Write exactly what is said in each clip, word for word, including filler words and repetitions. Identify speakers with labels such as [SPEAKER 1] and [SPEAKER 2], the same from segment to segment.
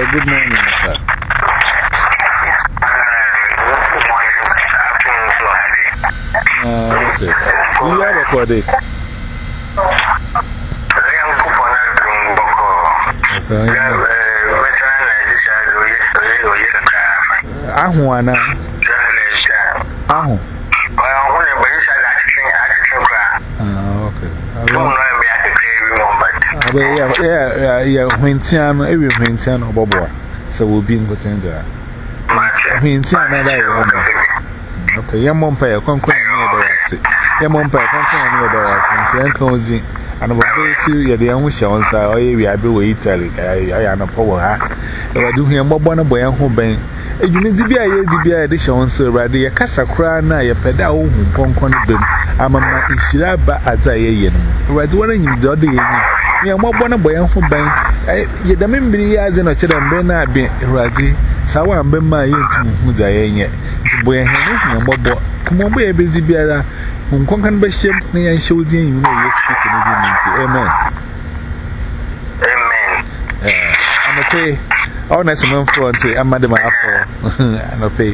[SPEAKER 1] good morning, sir. Uh, okay. You are recorded. Ahuana. Ahu. Ah, okay. Yeah, yeah, yeah. Wintiano, every Wintiano, Bobo. So we'll be in the tender. Wintiano, okay, your mom pay a conquering near your mom pay a conquering near the and cozy. And about you, the young shall say, oh, we are doing Italy. I am a power. If I do hear more one boy and home bank. You need to be a year to be a dish on so rather a casa crana, a pedal who conquered them. I'm a man in Shiraba as I am. Right, one in your daddy. You are more one boy and home bank. You the memory as in a children, Bernard be Razi. Sawa and Bema into who's I am yet. Boy, and more. Come on, be a busy bearer. Whom conquered by ship, and showed you, you know, you're speaking. Amen. Amen. I'm okay. Honest man for it. I'm Madam Apple. I'm okay.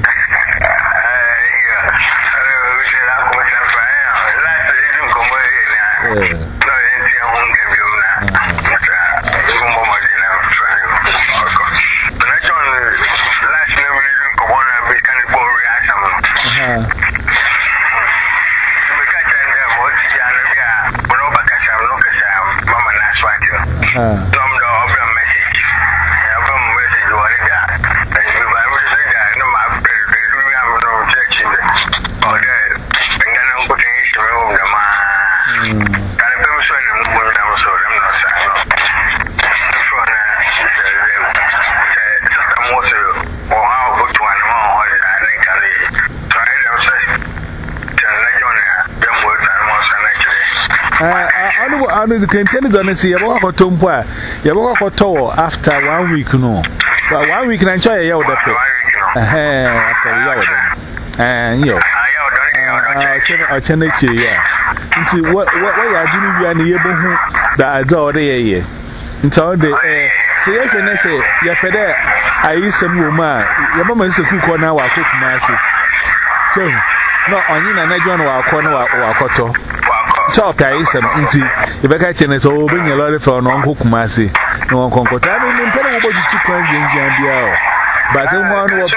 [SPEAKER 1] I know can tell you don't see about a tompa. You walk a tower after one week, no. But one week and try a yaw that. After a yaw. And you, I can actually, yeah. You see, what way I didn't be any able that I saw the year. Until the say, I can say, you're fed. I used some woman. Your mama is a cook on our cook massive. So, no, on you and I join our corner or cotton. Chop, I is some easy. If I catch an so bring a lot for non cook massy. No one can cut. I mean, tell me what you took on the India. But I want to.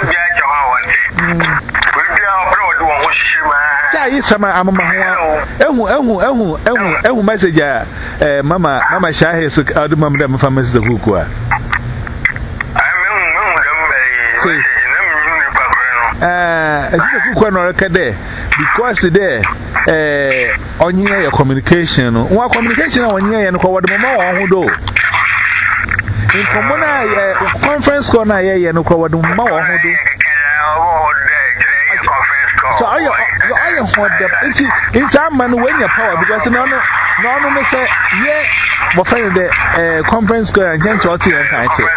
[SPEAKER 1] Yeah, some I'm a Ehu, Ehu, Ehu, Ehu, messenger. Mama, Mama Shah is out of Mamma from Mister Hookwa. Uh, I think a cook because today, eh, on your communication, one communication on year and what the mama who do. In common, conference corner, and what the mama who do. So I am what the it's a man when your power because no, no, no, no, say, yeah, but find the conference square and change what you are trying to.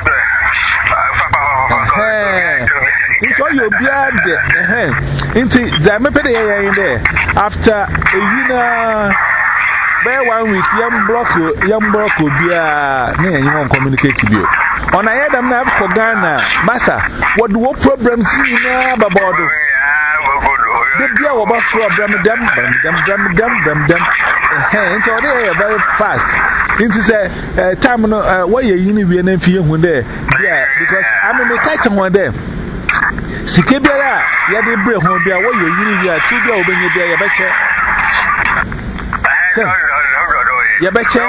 [SPEAKER 1] It's all your blood. Into the Mepede in there. After a year, by one week, young block, young block will be a near you won't communicate to you. On I had a map for Ghana, Massa. What what problems you know about it? The deal about problem, them, them, them, them, them, them. And so they are very fast. Into the time, why you need to be when there. Yeah, because I'm in the catch one there. Sikebera, ya de bre ho bia wo yo yiri ya ti bia obenye bia ya beche. Ya beche.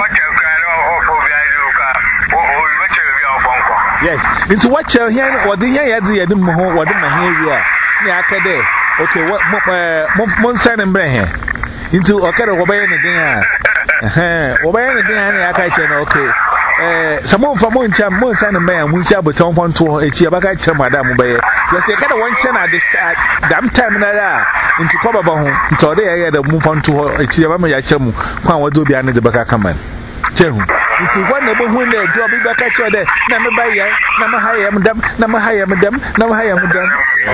[SPEAKER 1] Yes, into what shall here or the ya di ya dem ho wo de ma here ya. Ni akade. Okay, what mo mo san mbre here. Into okere wo baye ne den a. Eh, wo baye ne den a na aka che na okay. Eh, some from one cham, one son and man, we shall be told one to a chiabaka cham, madam. Yes, they kind of one son at this damn time into cover home. So they had a move on to a chiabama yacham, one would do behind the back command. Jem, if you want to move when they drop it back at your day, never buy ya, never hire them, never hire them, never hire them.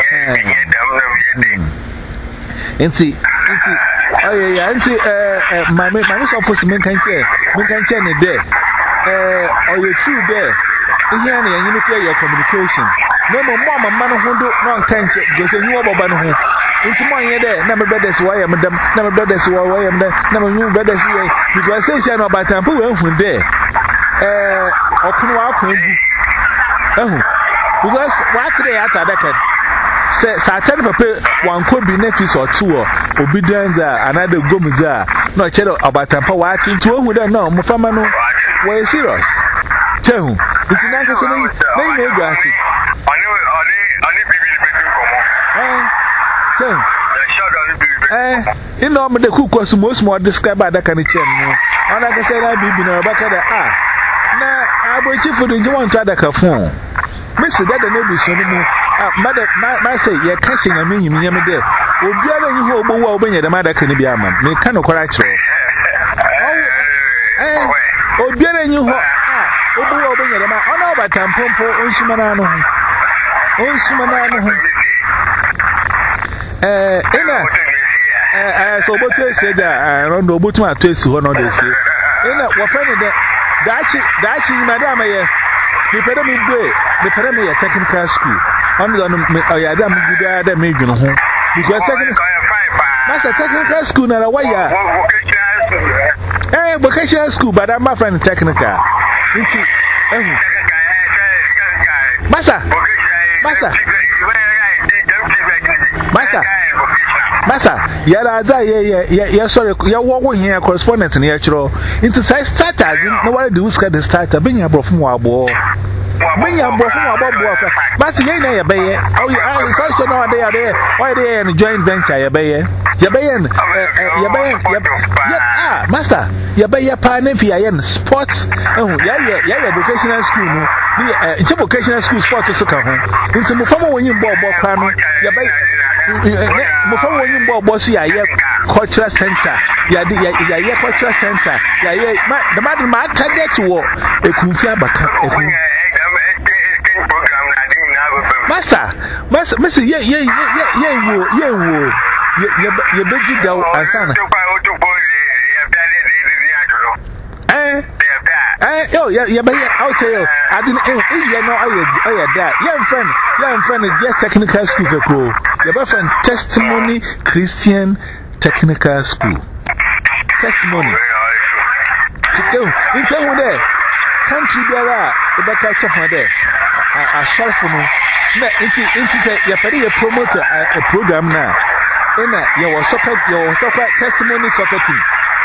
[SPEAKER 1] And see, oh, yeah, and see, uh, my my office, men can chair, men can chair in a day. Uh, or you true there. here and you play your communication. No more mamma man who do not can't because you know about who. Into my head, never brothers, why am them, never brothers, why am them, never new brothers here. Because they shall not by temple when there. Eh, or can walk with you. Oh, because what today after that can say, Satan prepare one could be nephews or two or obedience, another gomuja, not cheddar about temple watching to who don't know, Mufamano, were serious. Tell it's not a saying, they may go. Eh, you know, the cook was most more described by that kind of channel. And like I said, I'll be in a back at the ah. Now, I will chief for the one to the phone. Mister Dad, the neighbors, Mother, my say, you're catching a meaning, you know, there. Will be other you who will open the mother can be a man. They cannot correct you. Eh, or be other you who will open the man. Oh, no, but I'm Pompo, Unsumanano. Unsumanano. Eh, Ina, eh, so what you said that I don't know what my taste one of this. Ina, what funny that that's it, that's it, madam. The Pedami Way, the Pedami Technical School. I'm going to I am good at making home because that's a technical school, not a way. Eh, vocational school, but I'm my friend technical. Massa, Massa. Master, Master, Yada, yeah, sorry, you're walking here, correspondent in the actual. Into size starter, no one do scat the starter, bring your broken wabo. Bring your broken wabo. Master, you know, bay. Oh, you are so now they are there. Why they in a joint venture, your bay? Your bay, your bay, ah, Master, your bay, your partner, P.I.N. sports. Oh, yeah, yeah, yeah, vocational school. It's a vocational school sport to sucker home. Into Mufama when you bought Bopano, your bay. Before when you bought Bossy, I hear cultural center. Yeah, yeah, cultural center. Yeah, yeah, the madam might target to war. A Kufia Baka. Master, Master, Mister, yeah, yeah, yeah, yeah, yeah, yeah, you're busy down and son. Eh? Eh, oh, yeah, yeah, but I'll tell you, I didn't, you know, I had that. Young friend, young friend, just technical school go. Your boyfriend, Testimony Christian Technical School. Testimony. In some way, country there are the catch up there. A short for me. You're pretty a promoter a program now. In that, your soccer, your soccer testimony soccer team.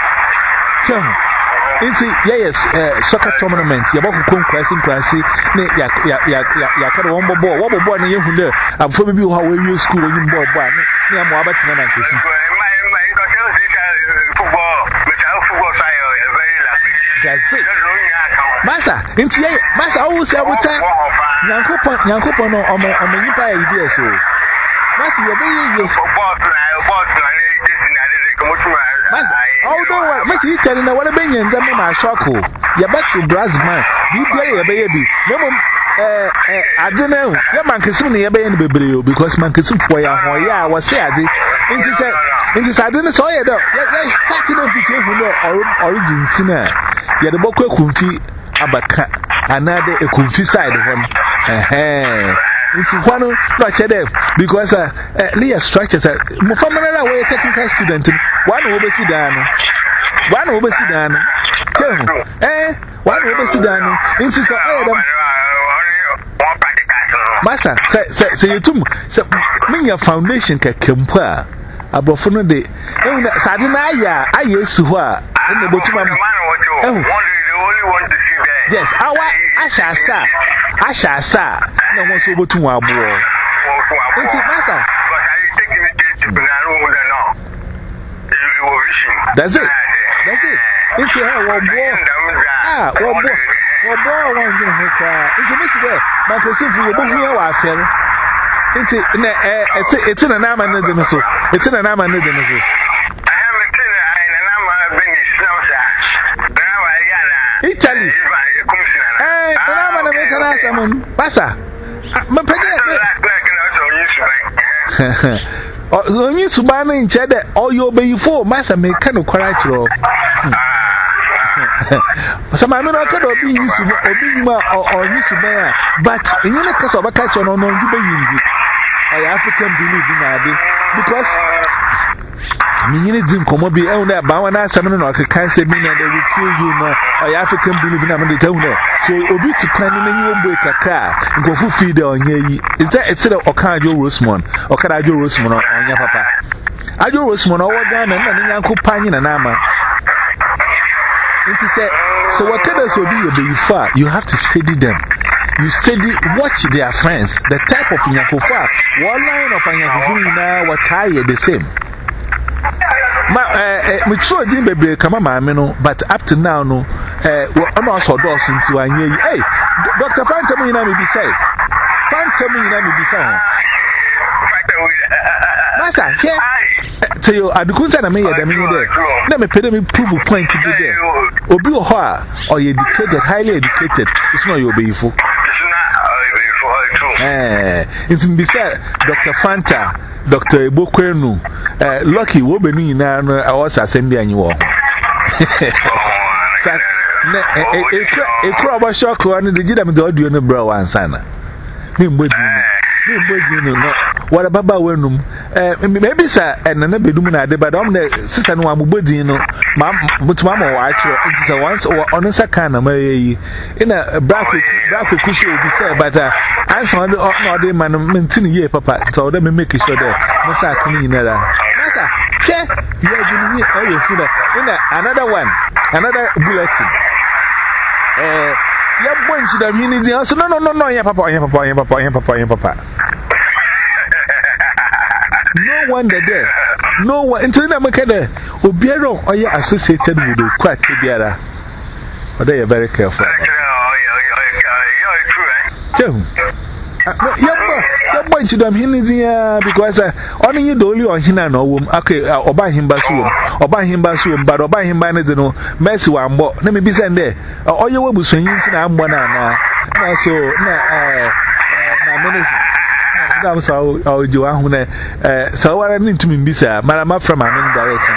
[SPEAKER 1] Inti yes soccer tournament ya bako kon kwasi kwasi ne ya ya ya ya ka do won bobo wo bobo na yehu de afo bi ho we wi school onyi bobo a ne ne mo abatina na nkesi Masa inti ye masa o se abuta yankopon yankopon no omo omo nipa ya ide so masa ye be ye although what make you tell na what be nyen dem na shoko ye bet to brass man bi bia ye be ye bi no mom eh eh ade na ye man kesim na ye be ye no bebre o because man kesim for ya ho ya wo say ade nti say nti say ade na so ye do ye start na picture hu no origin tina ye de bokwa kumfi abaka another a kumfi side one eh eh nti kwano no chede because uh Leah structures mo famana way technical student one wo be si dan one wo be si dan eh one wo be si dan nti so eh dem master say say say yotum say me foundation ka kempa abrofo no de ehuna sade na aya aya esu ho a na botuma eh yes awa ashasa ashasa na won so botum abo nti master that's it that's it if you have one boy ah one boy one boy one thing hoka nti me say man ko sifu wo bo hu wa afere nti na eh eti na na ma ne de so eti na na ma ne de so Italy eh na ma ne me kana samun pasa me pede onyi subana nche de oyo beyifo masa me ka no kwara kiro Some I mean, I could be used to be or used to be, but in any case of a catch on no easy. I African believe in that because me need to come be on that Bawana Salmon or cancer mean that they will kill you. No, I African believe in them. So, Obi to kind of you break a car and go for feed on ye. Is that it's a Okajo Rosemont or Karajo Rosemont on your papa? Ajo Rosemont or Ghana and Yanko Panion and Ama. So, what can also be a far? You have to study them. You study, watch their friends, the type of Nyakofa. One line of Anyakofu now, what tired the same. Ma, eh, me sure didn't be come on, no, but up to now, no, eh, we're also doors into a year. Hey, Doctor Phantom, you know me be say. Phantom, you know me be say. Master, here, tell you, I couldn't tell me that meaning there. Let me pay me prove a point to be there. Obi or or you educated, highly educated, it's not your beautiful. Eh, it's in beside Doctor Fanta, Doctor Ebokwenu, eh, Lucky Wobeni na I was assembly and you all. A crowd of shock on the legitimate audio no bro and sana. What about Wenum? Maybe, sir, and another Dumina, but I'm the sister no one body, no, but Mamma, I once or on a sakana, in a black cushion will be said, but I saw the ordinary man maintain ye, papa, so let me make it sure that Massa can in there. Massa, yeah, you are giving me all your food. Another one, another bulletin. Eh, your boy should have been in the answer. No, no, no, no, yeah, papa, yeah, papa, yeah, papa, yeah, papa, yeah, papa. No wonder there. No one until I make it. Obiero, or you associated with the quite together. But they are very careful. Your boy should have been here because only you do on him and no okay, or buy him basu, or buy him basu, but or buy him by no messy one more. Let me be sent there. Or you will be swinging to I'm one now. So, no, uh, so I'll do a hune. So what I need to mean, Bisa, Marama from my main direction.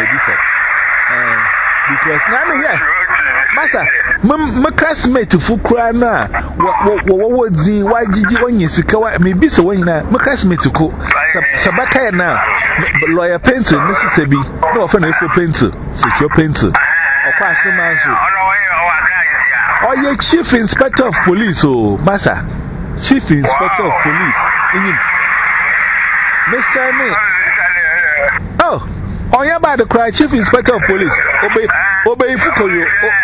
[SPEAKER 1] Because now, yeah, Master, my classmate to Fukrana, what would the why did you want you to go at me? Be so when my classmate to cook Sabaka now, lawyer pencil, Mississippi, no offense for pencil, secure pencil, or pass the man. Or your chief inspector of police, oh, Master, chief inspector of police. Mister Me. Oh, on your by the cry, chief inspector of police. Obey, obey Fukoyo.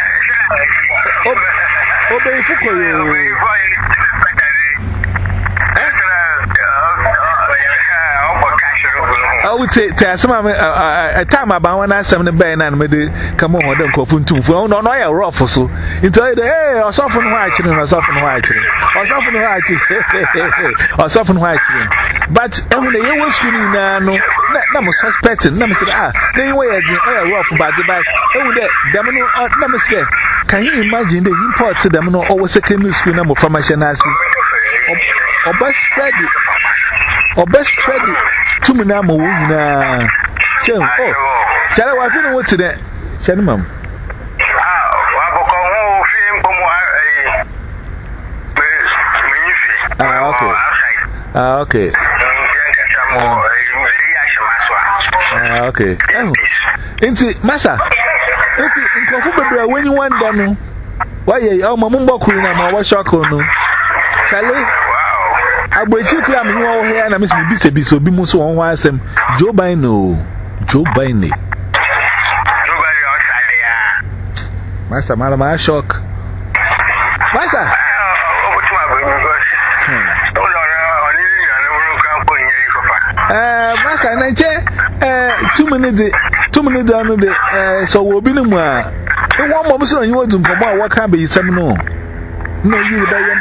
[SPEAKER 1] Obey Fukoyo. I would say, tell some a time about when I seven the band and made it come on, don't go from two. No, no, I are rough so. Into it, hey, or soften white children, or soften white children, or soften white children, or soften white children. But every day was screaming, no, no, suspecting, no, ah, they were a rough about the back. Oh, that, Damino, no, say, can you imagine the import to them? No, always a chemistry school number from my Shanasi or best spread it or best spread it. Two minutes, na. So, oh, shall I want to know what today? Shall I, ma'am? Ah, okay. Ah, okay. Ah, okay. Inti, Massa. Inti, inkofu when you want done. Why, oh, my mumbo kuna ma wa shako no. Shall I will chief lam you all here and I miss me be so be muso on one sem Joe Bino Joe Bino Master Malama shock Master Uh Master Nache uh two minutes two minutes down the so we'll be no more one more so you want to come out what can be some no no you buy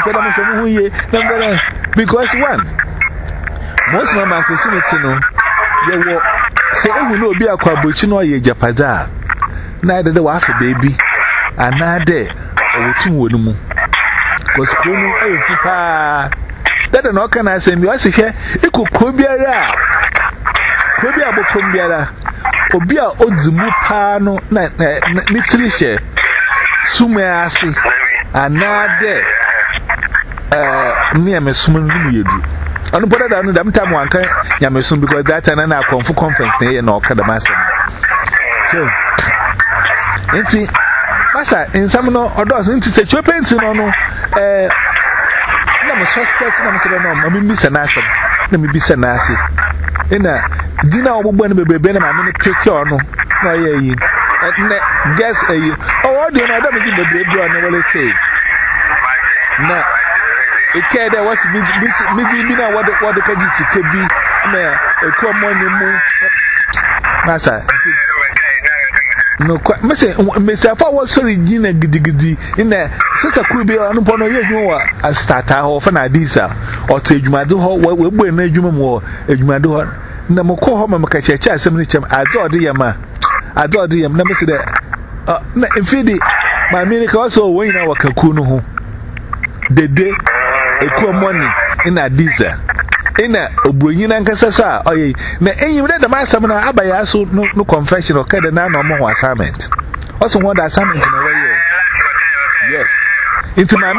[SPEAKER 1] because one most of my consumer no you will say we know be a kwabuchino ye japada neither the wife baby another or two wonumu because kunu e fupa that no can I say me was here e ko kobiara kobia bokombiara Obia Odzimu Pano, Nitilishe, Sumeasi, Anade, uh, near me Sumun Yudu. I don't put it on them time one kind, Yamesun, because that and I come for conference day and all Kadamasa. So, and see, Massa, in some no or doesn't say Chopin's on, uh, I'm a suspect, I'm saying, no, I mean, Miss Anasa, let me be Sanasi. In a dinner, when we be better, I mean, take your no, no, yeah, guess a oh, I don't know, I don't think the baby, I never say. No. It can't there was maybe now what the what the Kajisi could be a common move. Massa. No, Mister Mister I was sorry, Gina Giddy in there. Sister could be on upon a starter or an idea or take my door where we were no human more, a Jumado. Namoko home and catch a chance. I adore the Yama. I adore the Yam. Never said that. In Fidi, my miracle also when our Kakuno. The day. Equal money in a diesel. In a Obrunian and Cassasa, or ye, and you read the master when I buy also no confession or cut a nine or more assignment. Also, what assignment in a way. Yes. Into my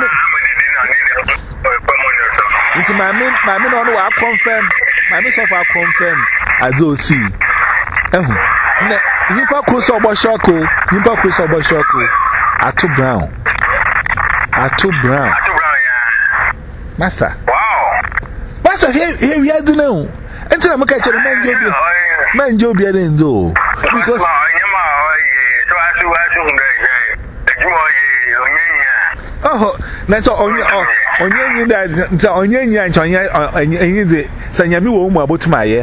[SPEAKER 1] into my men, my men on I confirm, my miss of I confirm, I do see. Oh, Nipa Cruz or Bashako, Nipa Cruz or Bashako, Atu Brown. Atu Brown. Master. Wow. Master, here, here we are doing now. Until I'm catching a man, Joby. Man, Joby, I didn't do. Because. Oh, that's all on your on your that on your yan, on your and you say, Yami won't about my ear.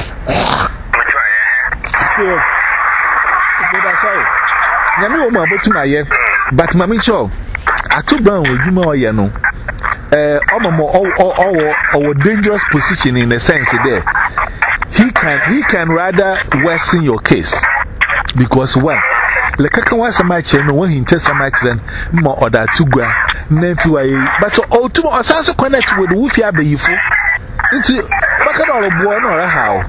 [SPEAKER 1] Yami won't about my ear. But Mammy Cho, I took down with you more, you know. Uh, or dangerous position in a sense there. He can he can rather worsen your case because one, like Kaka was a match and when he tells a match then more or that two gra nephew. But all two are also connect with Woofia Bayfu. It's a all of one or a how.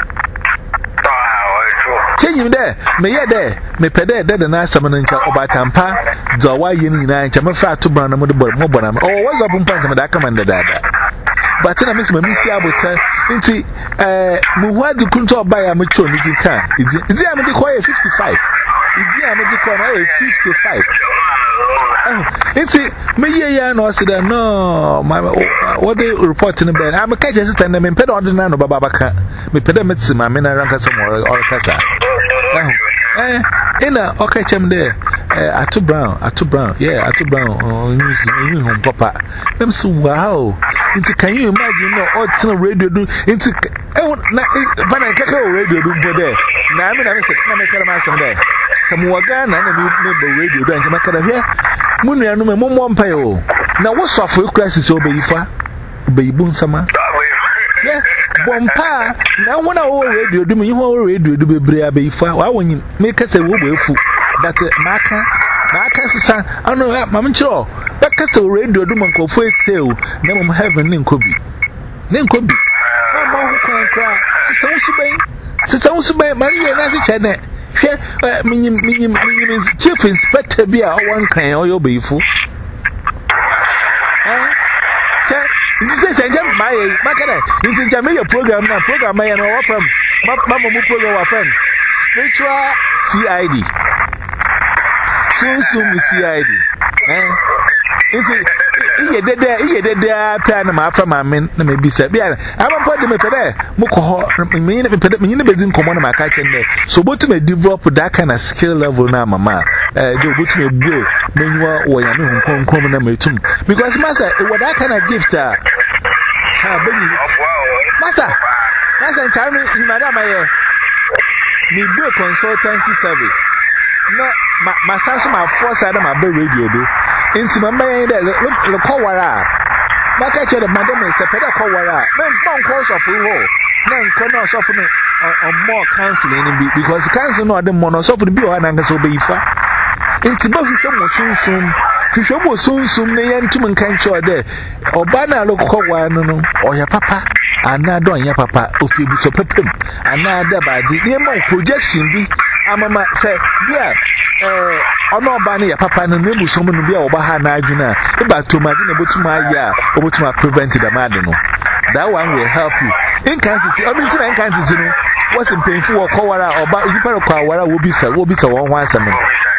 [SPEAKER 1] Change him there, may I there, may pede dead and ask someone in Obatampa, Zawa Yin and Chamafa to Branham with the Mobonam, or was up in Panama that commanded that. But then I miss my Missia would tell into uh, Muhad to control by a mature meeting car. Is it I'm the quiet fifty five? Is it I'm the quiet fifty five? Oh, it's it, me, ya no, said no, my what they report in the bed. I'm a catch assistant and I'm ped on the nano babaka. Me pedamits, my men are somewhere or Casa. Eh, in a okay, chum there. Uh, Atu Brown, Atu Brown, yeah, Atu Brown, oh, you home, Papa. I'm so wow. Into can you imagine no old radio do into oh, when I take a radio do for there. Now I mean, I said, I'm a master there. Some Wagana and you radio branch, my kind of here. Munia no more one payo. Now what's off for crisis over Ifa? Baby Sama. Yeah, Bompa. Now when I radio do me, you whole radio do be brave Ifa. Why when you make us a woman fool? But Maka, Maka, son, I know that, Mamma Cho. That castle radio do man go for it, too. Never heaven, name could be. Name could be. Mamma who can't cry. Sounds to be. Sounds to be Maria and as a channel. Here, meaning chief inspector be our one kind or you'll be fool. This is a jump by Macana. This is a major program now. Program by an open Mamma Mupo, our friend. Spiritual C I D. Soon, soon, C I D. Eh? If you did there, you did there, Panama from my men, maybe said, yeah, I'm a part of the today. Moko, me, me, me, in common, my kitchen there. So, what to me develop that kind of skill level now, Mamma? Uh, do what me do, meanwhile, or you know, come, come, and me too. Because, Master, what that kind of gift, uh, Master, Master, tell me, Madam, I need do a consultancy service. No, my my son's my first side of my bed radio do. Into my man there, look, look, call what up. My catcher, the madam is a better call what up. Man, don't call so for you. Man, come out of on more counseling because the council know the mono so for the bill and so be far. Into both of them was soon soon. Fishomo soon soon, they end to man can't show there. Or banner look one, or your papa, and now don't your papa, of you so pepim, and now the body, the more projection be. I'm a say, yeah, uh, or no banner your papa, and maybe someone will be over Hanajuna, about to my dinner, but to my yeah, over to my prevented a madino. That one will help you. In Kansas, I mean, in Kansas, you know, what's in painful or Kawara or about you better call what I will be so, will be so one once a minute.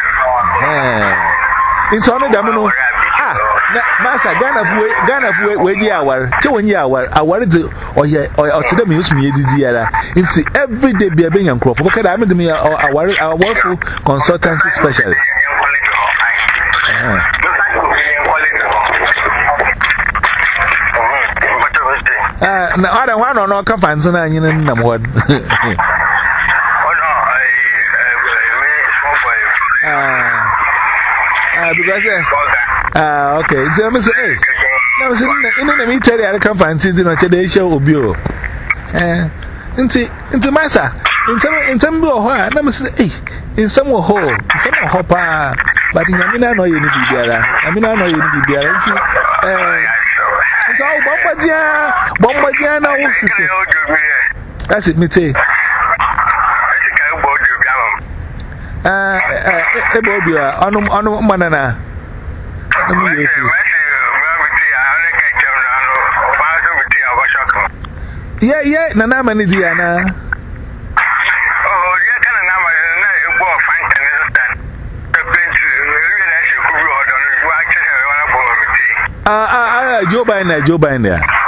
[SPEAKER 1] It's only Damino. Ah, Master, Ghana, Ghana, where you are, two year hour, I wanted to, or yeah, or to them use me, it's every day be a being and crop. What can I mean? Our workful consultancy specialist. Uh, no, I don't want to know companies and I know what. Because, uh, okay, James, hey, now, in the military, I can't find it in a today show of you. Eh, into, into Massa, in some, in some of her, let me say, in some of her, some of hopper, but in a minute, I know you need to be there. I mean, I know you need to be there. It's all Bombardier, Bombardier now. That's it, me say. Uh, uh, Ebobia, Onum, Onum Manana. Yeah, yeah, Nana Manidiana. Oh, yeah, can a number of war fantasy. Ah, ah, ah, Joe Biden, Joe Biden.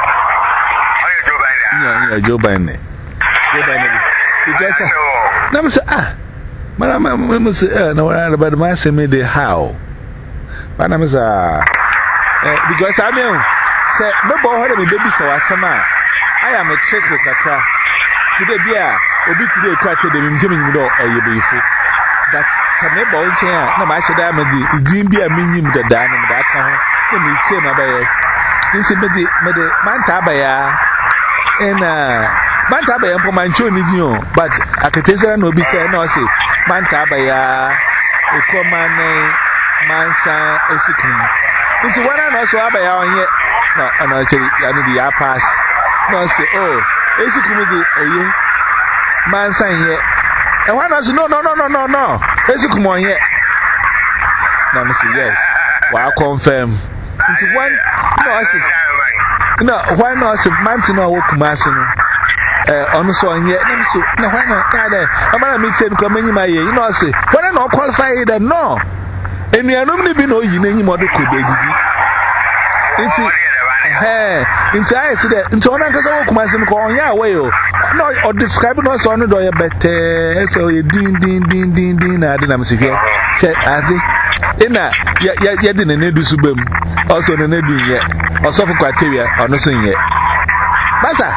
[SPEAKER 1] Yeah, Joe Biden. Joe Biden. Because, let me say, ah. But I'm going to say, no, but my same day how. But I'm a because I mean, say, no boy, baby, so I come out. I am a check with a craft. Today, beer, or be today, quite a day, Jimmy, or you be full. That's a neighbor chair. No, I should have a dream be a minimum the diamond that time. Let me say, my baby. This is the Mantabaya and Mantabaya for my children, but I can tell you, no, be saying, no, see. Mantabaya, a common Mansa, Esikum. It's one and also Abaya on yet. No, and actually, I need the pass. No, say, oh, Esikum is it, oh, yeah. Mansa yet. And one has no, no, no, no, no, no. Esikum on yet. No, I say, yes. Well, I confirm. It's one, no, I say, no, why not? Mountain or walk Massimo. On so and yet, no, why not? I'm going to meet him coming in my ear. You know, I say, what I'm not qualified, no. And we are not even know you any more to could be. It's hey, inside today, into one because I walk myself on your way. No, or describe it also on the door, but so you ding, ding, ding, ding, ding. I didn't see here. I think, in that, yeah, yeah, didn't need to subim. Also, the need yet, or suffer criteria, or nothing yet. Master.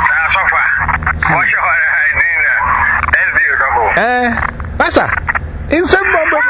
[SPEAKER 1] Eh, Master, in some moment,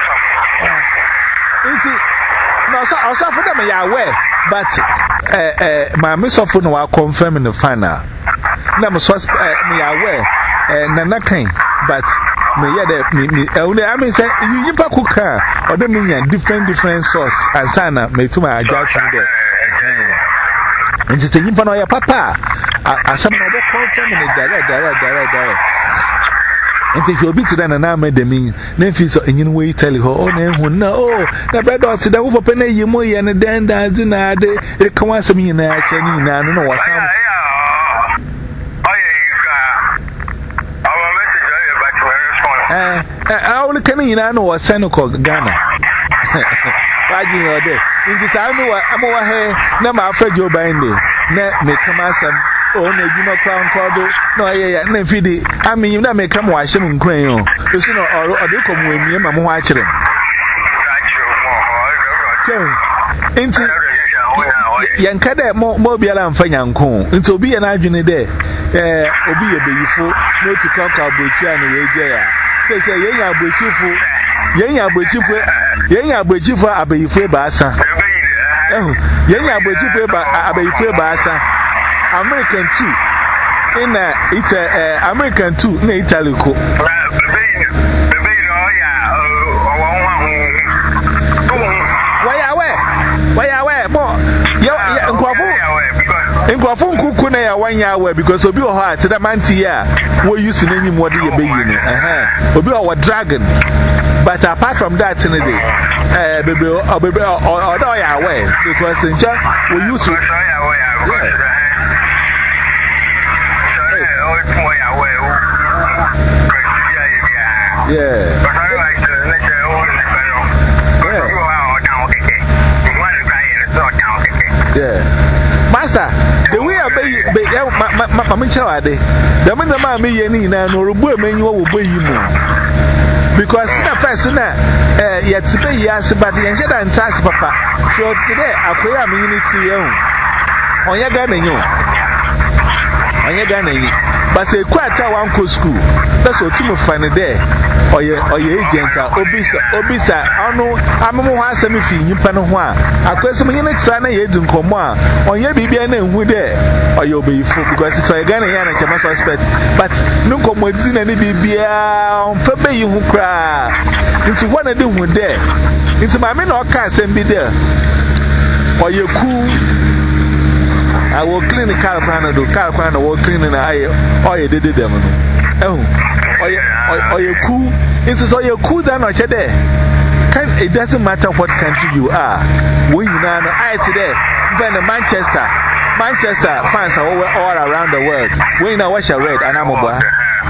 [SPEAKER 1] no, so I'll suffer them away, but eh, eh, my miss of one will confirm in the final. Number was me aware, and Nanakin, but me, yeah, me, only I mean, say, you never cook her, or the meaning different, different source, and Sana may to my judgment there. And it's a Nippanoya papa. I some other confirm in the direct, direct, direct, direct. And if you'll be to them and I made the mean, Memphis or any way tell you, oh, no, no, the bread or sit over penny, you more and then dancing a day, it comes to me in a Chinese, I don't know what I'm. I only can in I know what Seneca Ghana. Why do you know that? In the time I'm over here, never afraid Joe Biden, net may come as some. Oh, no, you know, crown cordle. No, yeah, yeah, no, feed it. I mean, you never may come watch him in crayon. You see, or do come with me, I'm watching him. Into Yankada, more be alarm for Yanko. Into be an argument there. Eh, or be a beautiful, no to conquer Buchan and Rajaya. Say, say, Yang Abuchifu, Yang Abuchifu, Yang Abuchifu, Abayfu Bassa. Oh, Yang Abuchifu, Abayfu Bassa. American too. In uh, it's a uh, American too. In Italy, co. Why are we? Crofon Kukuna ya one year away because Obi or heart to the mantia we use in any more than baby. Uh-huh. Obi or dragon. But apart from that, in the day, uh, baby or baby or or away because in Jack we use to. Yeah. Yeah. Master, the way I be, Mamma Chawade, the man, the man, me, and Nina, nor a boy, man, you will be you. Because the first, uh, yet today, yes, but the engine and task, Papa. So today, I pray a minute on your gun and you. On your gun and you. But say, quite a one co school. That's what you find there. Or your agent, Obisa, Obisa, I know, I'm more semi fee, you pan one. I question me next time, I didn't come on. On your baby and who there. Or you'll be full because it's a gun and I must suspect. But no come with any baby on February who cry. It's one of them with there. It's my men or cats and be there. Or you're cool. I will clean the car plan, do car plan, or clean an eye, or you did them. Oh, or you're cool. It's so you're cool than or there. It doesn't matter what country you are. When you know, I today, even in Manchester, Manchester fans are all, all around the world. When you know what I read, and I'm a boy.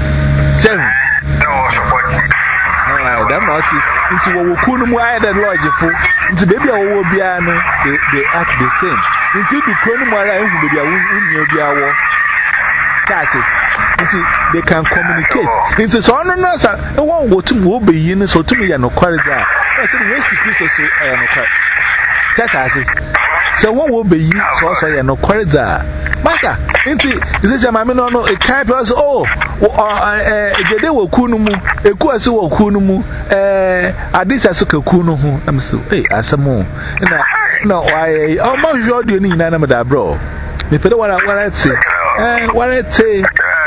[SPEAKER 1] That's not it. Into what we couldn't either logical. Into baby or piano, they act the same. If you do Cronum, I will be a woman, that's it. They can communicate. Into so on, no, one go to move be in so to me and no quality. I said, yes, it's so I am quite. That's it. So what will be you so I am no quality. Master, this is a mamma no, a kind of oh, a day will kunumu, a kuasu will kunumu, a disasuka kunumu. I'm so, hey, as a moon. No, I almost showed you in Anamada, bro. If you don't want to say, eh, what I say,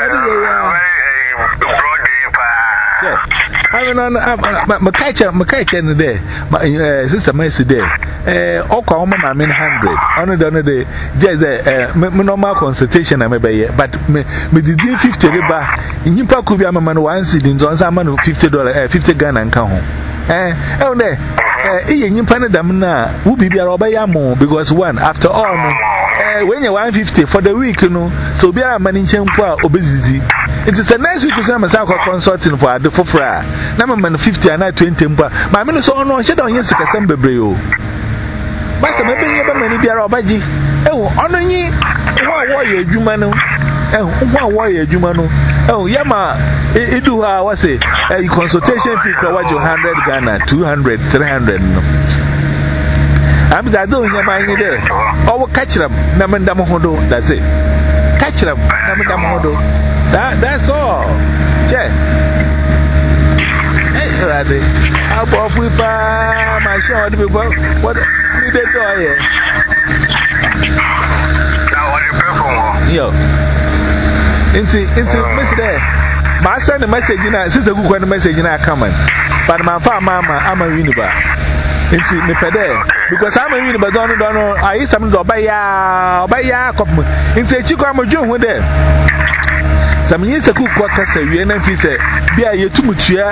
[SPEAKER 1] I mean, I'm a catcher, my catcher in the day, my sister Messi day, eh, all call my mean hundred. On the other day, just a normal consultation, I may be, but me did fifty riba in Yimpa could be a man one sitting on some fifty dollars, fifty gun and come home. Eh, oh, there. Eh, you pan them now, who be a robayamo because one after all, eh, when you're one fifty for the week, you know, so be a man in Champa obesity. It is a nice week to say myself consulting for a for fra. Number man fifty and not twenty. My minister on no shed on yes, a December brio. But maybe never many be a robaji. Oh, honor ye, what warrior, Jumano. Oh, what warrior, Jumano. Oh, Yama, it do how was it? A consultation fee for what you hundred Ghana, two hundred, three hundred. I'm doing your mind there. Oh, catch them, Namandamahodo, that's it. Catch them, Namandamahodo. That, that's all. Yeah. Hey, Raddy, how about we buy my short before what did they do here? Yo. Into, into, Mister My son, the message in a sister who got a message in our comment. But my father, Mamma, I'm a univer. Into the pedal. Because I'm a univer, don't know. I eat some of Baya, Baya, into a chicken, I'm a June with them. Some years ago, what I say, we and if he said, be a year too much here.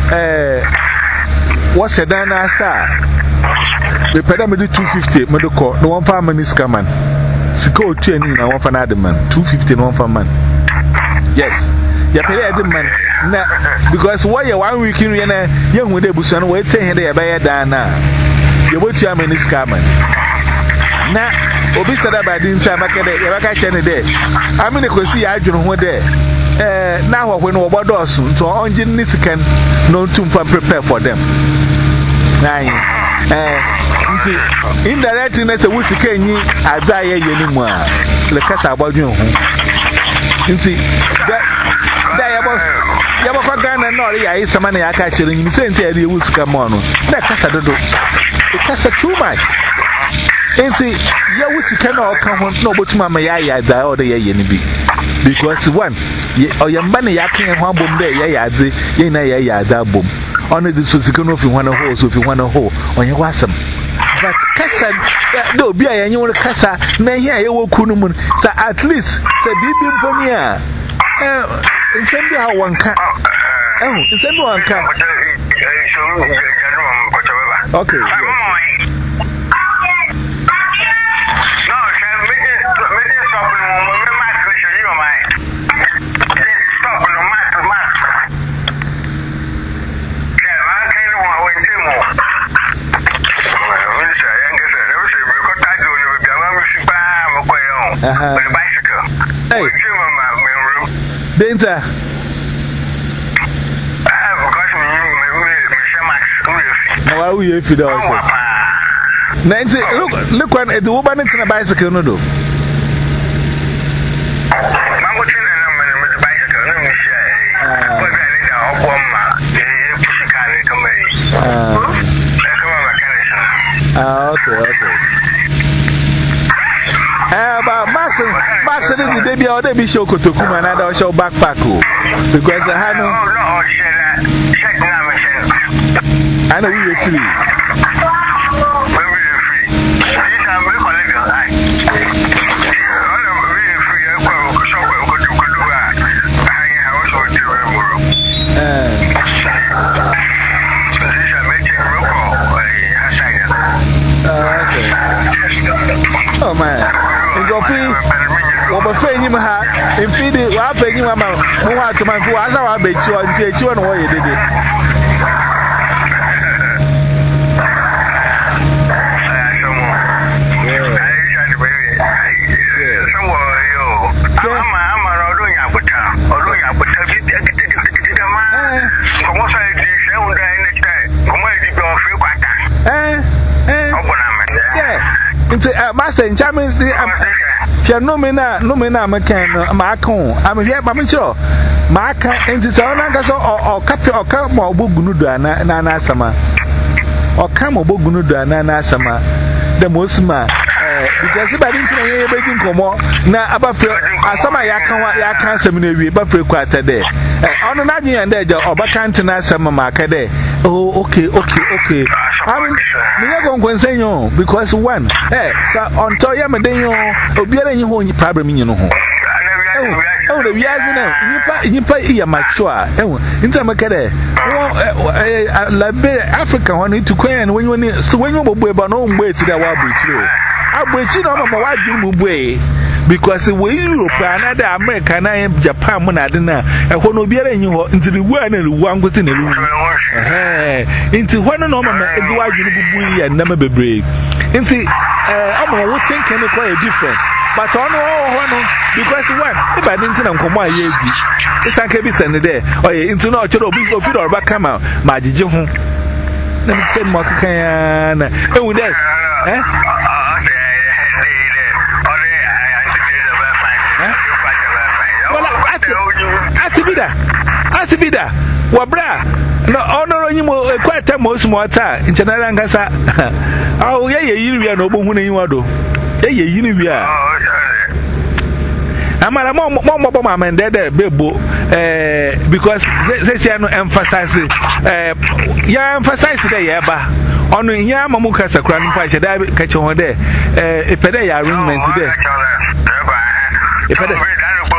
[SPEAKER 1] What's a dana, sir? The pedal do two fifty, medical, no one farm is coming. She go to any one for another man, two fifty, one for man. Yes, you pay a man because why you one week in Vienna, young with the Busan, wait, say, they are by a dana. You watch your man is coming. Now, Obisa by the inside market, you are catching a day. I mean, I could see I don't know there. Now, when we were doors, so on Genesis can no tomb for prepare for them. Nine. Indirectly, that's a whisky can you, I die anymore. The cat about you. You see, that Yabaka Ghana, no, I is some money I catch you, and you say, you will come on. That cat, I don't know. It costs too much. And see, yeah, we cannot come on, no, but Mamma Yaya, the other Yanibi. Because one, or your money, Yakin and one boom there, Yaya, Yana Yaya, that boom. Only this was going if you want a horse, if you want a hole, on your wassom. But Cassan, no, be a new Cassa, nay, you will Kunumun, so at least, said Bibi Bonia. Eh, send me how one can. Oh, send one can. Okay. Uh-huh. Bicycle. Hey. Danger. Now, why will you if you don't? Nancy, look, look when the woman is in a bicycle, no do. Ah, okay, okay. Eh, but Master, Master is the baby or the Bishop Kotokuma and I show backpack because I had no. I know we are free. Oh man. Go free. What a friend you have in feeding. What happened? You want to my food? I know I bet you and take you on what you did. Master in Germany, no mena, no mena, Macan, Macon. I'm here, Mamma Joe. Maca, and it's all Nagaso or Capi or Camo Bugunuda, Nana Sama. Or Camo Bugunuda, Nana Sama. The Musma. Because if I didn't say anything, come on. Now, about Asama Yakan, Yakan Seminary, but for quite a day. On an idea and there, or Bacantina Sama Macade. Oh, okay, okay, okay. I mean, we are going to say no because one, eh, so on Toyamadeno, or be any home problem in your home. Oh, the Yazina, you play here, mature. Oh, in some Macade, Liberia, Africa, one need to quain when you need, so when you will be no way to the wild bridge. I'll break you on my wife, you move away. Because we Europe, another American, I am Japan, Monadina, and when we be into the one and one within the room. Into one and normal, and why you and never be brave. And see, I'm not thinking quite different. But on all one, because one, if I didn't say I'm come my easy, it's like a bit in there, or into no child of food or back come out, my Jijon. Let me send Makayan. Oh, there, eh? Atibida, Atibida, Wabra, no honor you more quite a most more time in Chanarangasa. Oh, yeah, you are no boom you are do. Yeah, you are. I'm a more mama and dead, Bebo, because they say no emphasize it. Yeah, emphasize it, yeah, on Yamamuka Sakran Pasha, catch on there. If a day I ring today. If I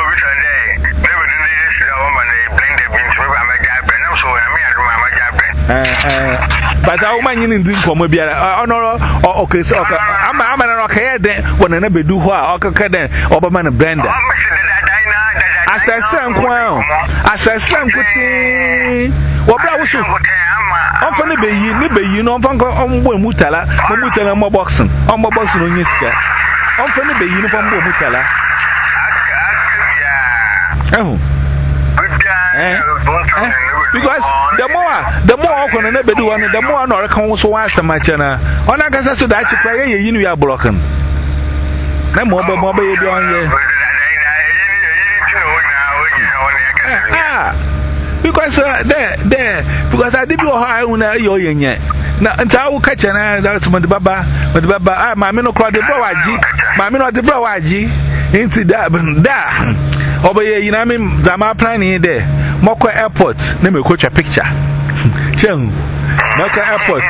[SPEAKER 1] but I woman in the Comobia, honor or okay, so I'm an okay then when I never do what okay then Oberman and Brenda. As I sang, well, as I sang, could say, what I was I'm from the bay, you know, I'm on Mutala, Mutala, more boxing, on my boxing on Yiska. I'm from the bay, uniform Mutala. Oh. Because the more, the more often I never do one, the more I can also answer my channel. On I guess that you play, you are broken. No more, but more baby on you. Because there, there, because I did your high when I owe you yet. na nta wo ka chena da so de baba de baba ah ma me no kro de bro waji ma me no de bro waji inti da da obaye yina me zama planning de moko airport na me ko twa picture chen moko airport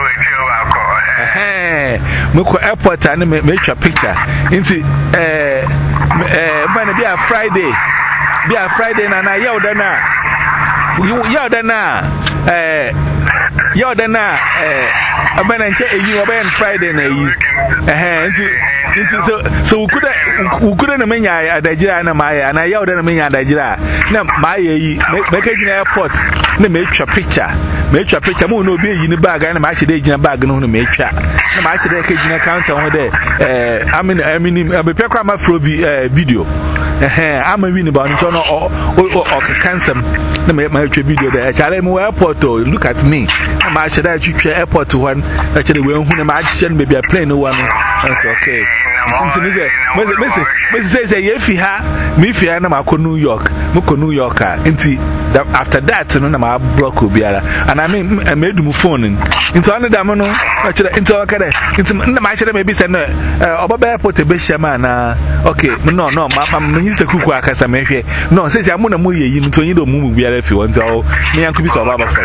[SPEAKER 1] eh moko airport na me twa picture inti eh eh bana bia Friday bia Friday na na yelda na yelda na eh yelda na eh abana nche eyi obaye Friday na eyi eh inti inti so so ukuda ukuda na menya adajira na maya na yelda na menya adajira na maya yi make gina airport na me twa picture me twa picture mo no obi eyi ni bag na ma chede gina bag no no me twa na ma chede ka gina counter ho de eh amini amini abepia kwa ma frobi video eh ama wi ni ba no no o cancel na me ma twa video de chare mo airport look at me na ma chede atwa airport ho na chede we hu na ma chede me bia plane no wa no that's okay since me say me say me say say ye fi ha me fi ha na ma ko New York mo ko New York nti after that no na ma block obiara and I mean me do mu phone nti on da mo no na chede nti o kada nti na ma chede me bi say no oba airport be shema na okay no no ma ma nyi se kuku akasa me hwe no say say mo na mo yeyi nti onyi do mu biara fi won nti o me yanku bi so oba ba fo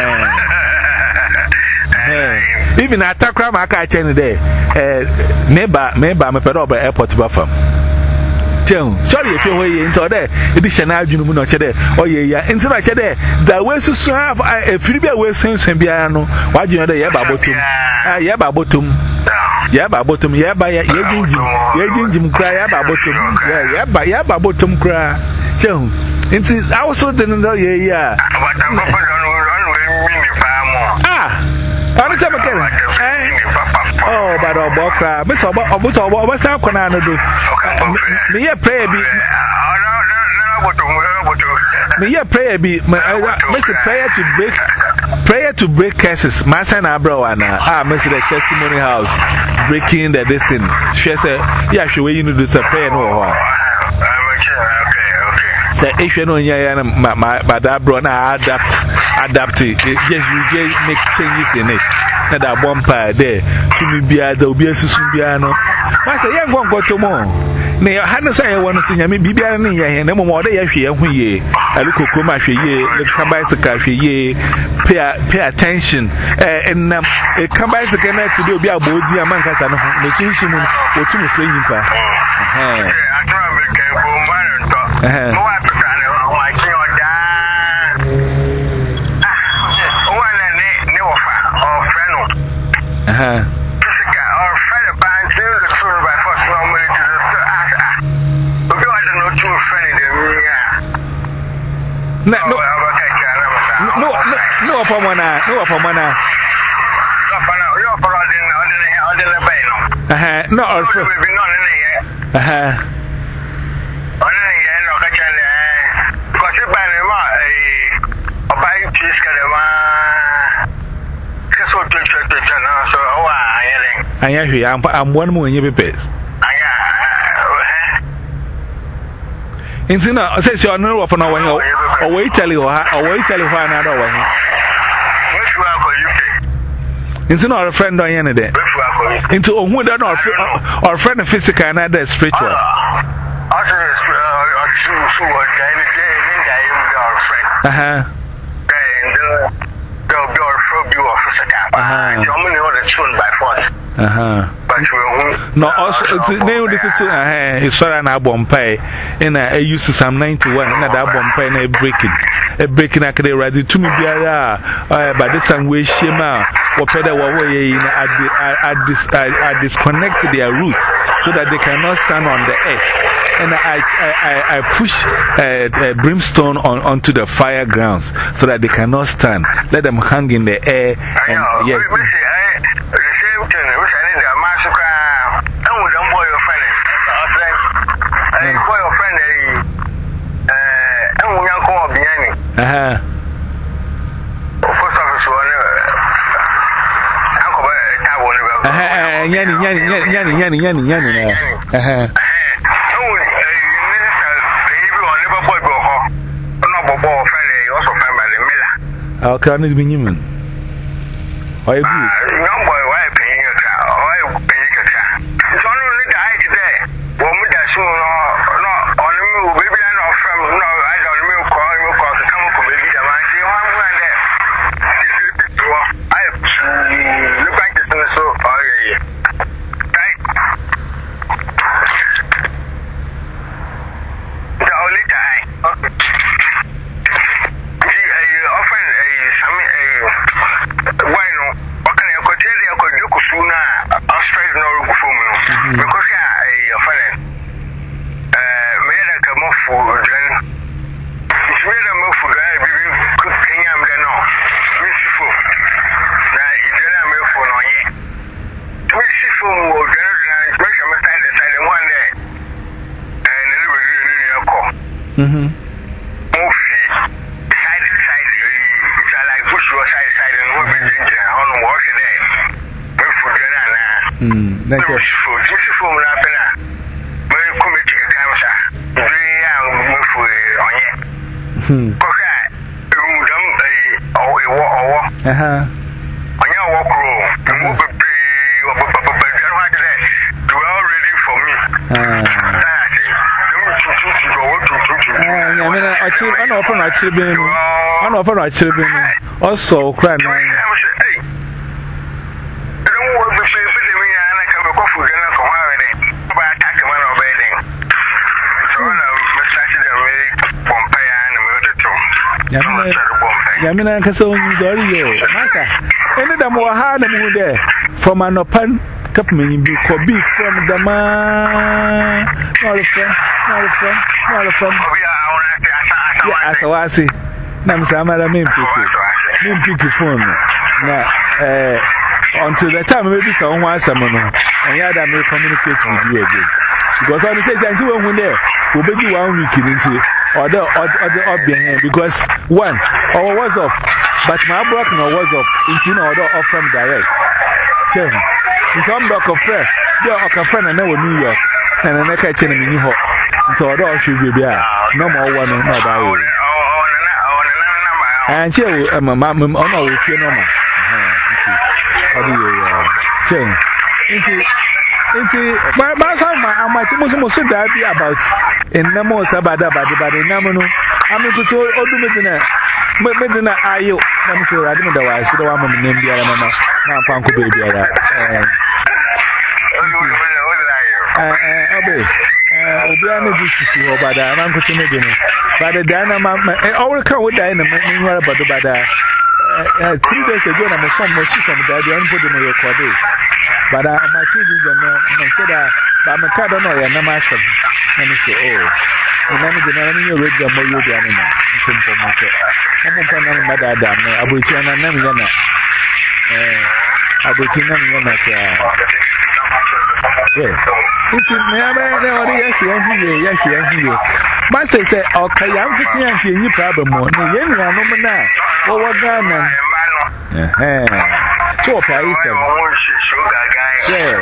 [SPEAKER 1] even atakra ma aka chen de eh neighbor neighbor me pedo ba airport ba fam chen sorry if you wey nso de e di shana adwunu mu no che de oye ya nso na che de da we susu e firi bia we sensen bia no wadwunu de ye ba botum ah ye ba botum ye ba botum ye ba ye ginjim ye ginjim kra ye ba botum ye ba ye ba botum kra chen nti also de no ye ya ah Ani tell me eh oh but obokra me so obuto obosa akona no do me ye prayer bi me ye prayer bi me say prayer to break prayer to break curses my son abro ana ah me say the testimony house breaking the destiny she say yeah she we you know do say prayer no ho say if you know nya na ma da bro na adapt adapt it just you just make changes in it na da bompa there to me bia da obi asusu bia no ma say ye ngongo to mo ne ha no say ye wono so nya me bibia ne ye na mo mo de ye hwe ye hu ye alukoko ma hwe ye le ka bicycle hwe ye pay pay attention eh en na e ka bicycle na to de obi abodi amankasa no ne sunsu mu otu mo so yimpa eh atwa be ke bo ma nto eh mo wa peka ne wa ki oda Uh-huh. Or friend of mine, they were the tour by first one way to the store. Ah, but you don't know too friendly than me. No, no, no, no, no, upon one, no, upon one. You're for all in the bay. Uh huh, no, also, we've been on in here. Uh huh. On in here, no, I can, because you buy them a buying cheese, so to to so I am I'm one more in your paper. In Sina says you're no of an hour or wait tell you or wait tell you another one. In Sina or a friend on any day. Into a wood or friend of physical and other spiritual. Uh huh. Uh-huh. Uh-huh. No, also, it's new little uh, it's for an album pay, and I used to some ninety-one, and that album pay, and a breaking, a breaking, I could ready to me, but this time we shima, or pedal away, I disconnect their roots so that they cannot stand on the edge. And I, I, I push uh, brimstone on, onto the fire grounds so that they cannot stand. Let them hang in the air. And, yes. Uh-huh. Uh-huh. Yanni, Yanni, Yanni, Yanni, Yanni, Yanni. Uh-huh. Okay, I need to be human. Or a good
[SPEAKER 2] young boy, why paying a car, or paying a car. It's only the eye today. Woman that soon or not on the move, baby, I know from no, I don't know, call you call to come from baby. I'm actually one man there. I look like this in the so, oh, yeah, right. The only time, okay. Often a some a why no, what can I go tell you? I could look sooner, I'll straight no for me because I offend. Uh, made a come off for then. It's made a move for that, baby. Could think I'm the no. Merciful. Now, if you're not made for no yet. Merciful, or general, make a mistake deciding one day. And a little bit in your call.
[SPEAKER 1] Mm-hmm.
[SPEAKER 2] Movie. Side side. It's like push your side side and what we did on the wash today. Move for general.
[SPEAKER 1] Hmm. That's it.
[SPEAKER 2] Merciful. Merciful, Rapina. Very committee cancer. Very young move for on yet.
[SPEAKER 1] Hmm.
[SPEAKER 2] Okay. You don't say, oh, it was all.
[SPEAKER 1] Uh huh.
[SPEAKER 2] On your walk room, the move a be you are ready for me.
[SPEAKER 1] I mean, I actually, I know from actually been, I know from actually been also crying.
[SPEAKER 2] Don't worry, but you see me, and I come back for dinner for already. But I can't come out of bedding. So I'm starting to make Bombay and the murder too.
[SPEAKER 1] Yamina Casso, you Massa. Any of them were hard and wood there from an open cup me could be from the man. Not a friend, not a friend, not a friend. Yeah, as I see. Nam Samara mean people. Mean people phone. Now, eh, until the time maybe someone someone and yeah, that may communicate with you again. Because on the stage, and you won't there, will be one week in it, or the other up behind. Because one, our was up, but my broken or was up, it's in order of from direct. Sure. It's on block of friend, you're a friend and never New York, and I catch in New York. So I should be there. No more one, no about it. And she will, I'm a mamma, honor with your normal. How do you change? Into my son, my most should that be about in no more Sabada, but in Namano. I'm a good old Medina. Medina, are you? I'm sure I don't know why I said, I'm a name, dear Mamma, my uncle baby. Obey. Obiana this is over there, and I'm going to make it. But the Dana, I will come with Diana, meanwhile, about the bada. Three days ago, I'm a son, my sister, and I didn't put in your quarter. But I'm a children, and I said, I'm a card on your namaste. Let me say, oh, and then the name you read the more you do animal. Simple market. I'm a kind of mother, I will tell you, and I'm I will tell you, yes. If you never know, yes, yes, yes, yes. Master said, okay, I'm getting any problem more. No, you know, no, no, no. What Ghana? Eh, so, Paris. Yeah.